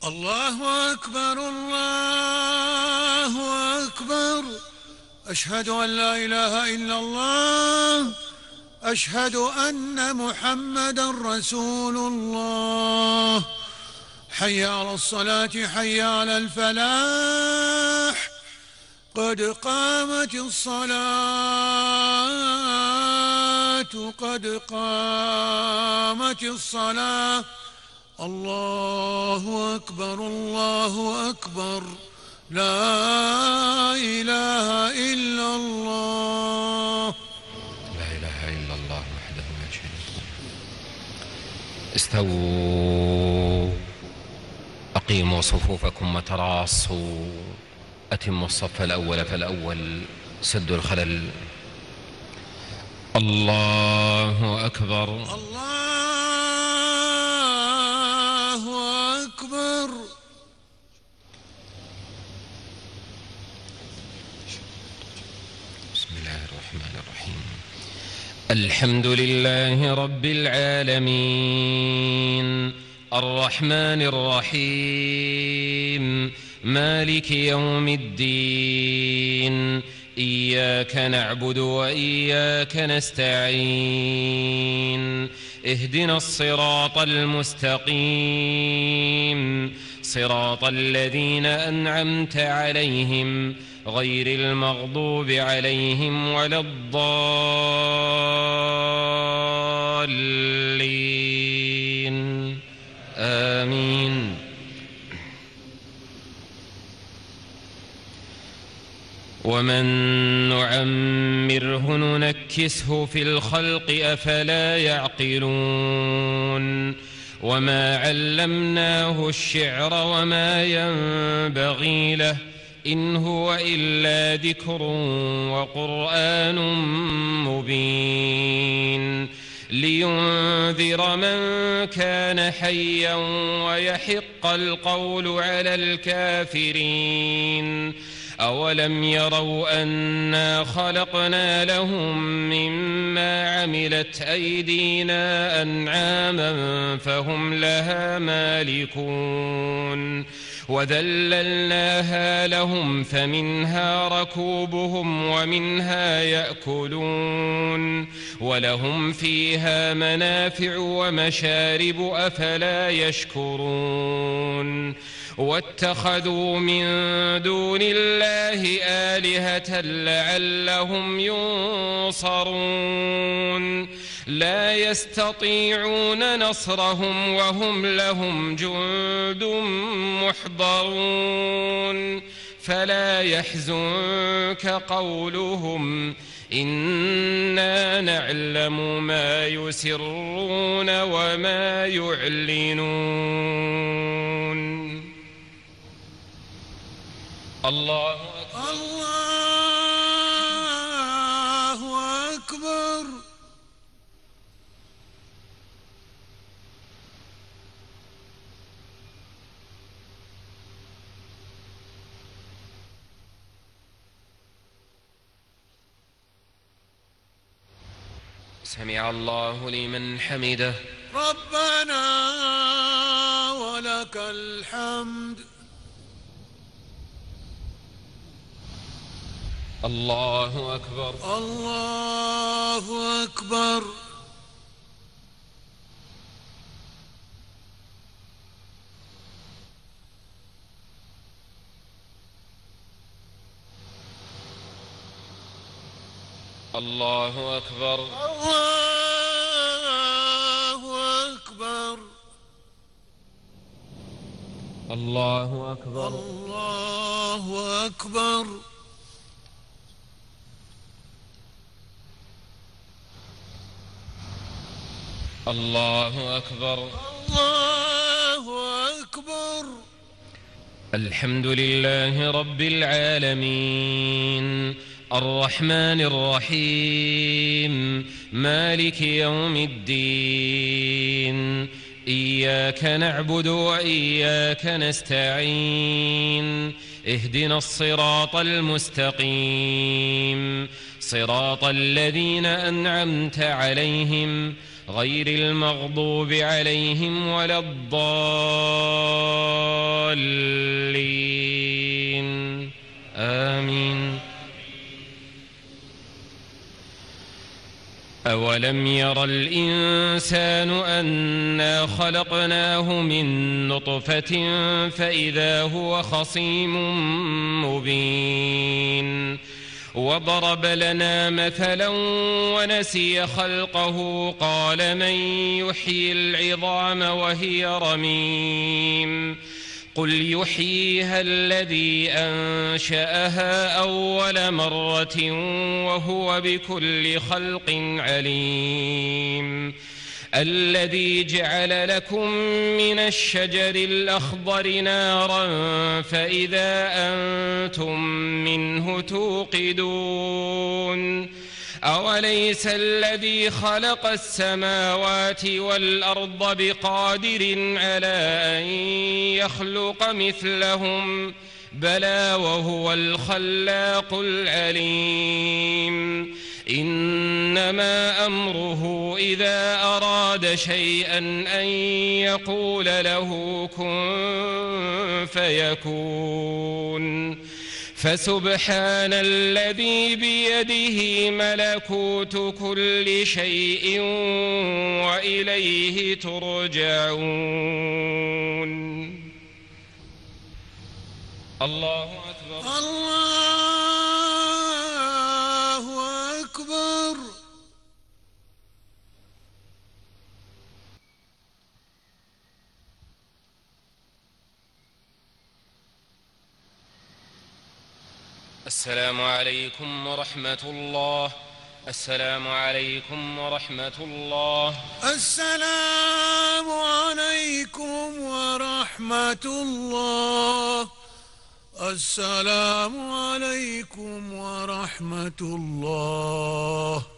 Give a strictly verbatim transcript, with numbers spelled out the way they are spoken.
الله أكبر الله أكبر. أشهد أن لا إله إلا الله. أشهد أن محمدا رسول الله. حي على الصلاة حي على الفلاح. قد قامت الصلاة قد قامت الصلاة. الله أكبر الله أكبر. لا إله إلا الله. لا إله إلا الله وحده لا شريك له. استووا، أقيموا صفوفكم وتراصوا، أتموا الصف الأول فالأول، سدوا الخلل. الله أكبر الله أكبر. بسم الله الرحمن الرحيم. الحمد لله رب العالمين، الرحمن الرحيم، مالك يوم الدين. إياك نعبد وإياك نستعين. اهدنا الصراط المستقيم، صراط الذين أنعمت عليهم غير المغضوب عليهم ولا الضالين. آمين. ومن نعمره ننكسه في الخلق أفلا يعقلون. وما علمناه الشعر وما ينبغي له، إن هو إلا ذكر وقرآن مبين، لينذر من كان حيا ويحق القول على الكافرين. أولم يروا أنا خلقنا لهم مما عملت أيدينا أنعاما فهم لها مالكون. وذللناها لهم فمنها ركوبهم ومنها يأكلون، ولهم فيها منافع ومشارب، أفلا يشكرون. واتخذوا من دون الله آلهة لعلهم ينصرون. لا يستطيعون نصرهم وهم لهم جند محضرون. فلا يحزنك قولهم، إنا نعلم ما يسرون وما يعلنون. الله أكبر الله أكبر. سمع الله لمن حمده. ربنا ولك الحمد. الله أكبر الله أكبر. الله أكبر الله أكبر. الله أكبر الله أكبر. الله أكبر الله أكبر. الحمد لله رب العالمين، الرحمن الرحيم، مالك يوم الدين. إياك نعبد وإياك نستعين. اهدنا الصراط المستقيم، صراط الذين أنعمت عليهم غير المغضوب عليهم ولا الضالين. أولم ير الإنسان أنا خلقناه من نطفة فإذا هو خصيم مبين وضرب لنا مثلا ونسي خلقه قال من يحيي العظام وهي رميم قل يحييها الذي أنشأها أول مرة وهو بكل خلق عليم الذي جعل لكم من الشجر الأخضر نارا فإذا أنتم منه توقدون أوليس الذي خلق السماوات والأرض بقادر على أن يخلق مثلهم بلى وهو الخلاق العليم إنما أمره إذا أراد شيئا أن يقول له كن فيكون فسبحان الذي بيده ملكوت كل شيء وإليه ترجعون. الله أكبر. الله أكبر. السلام عليكم ورحمة الله. السلام عليكم ورحمة الله. السلام عليكم ورحمة الله. السلام عليكم ورحمة الله.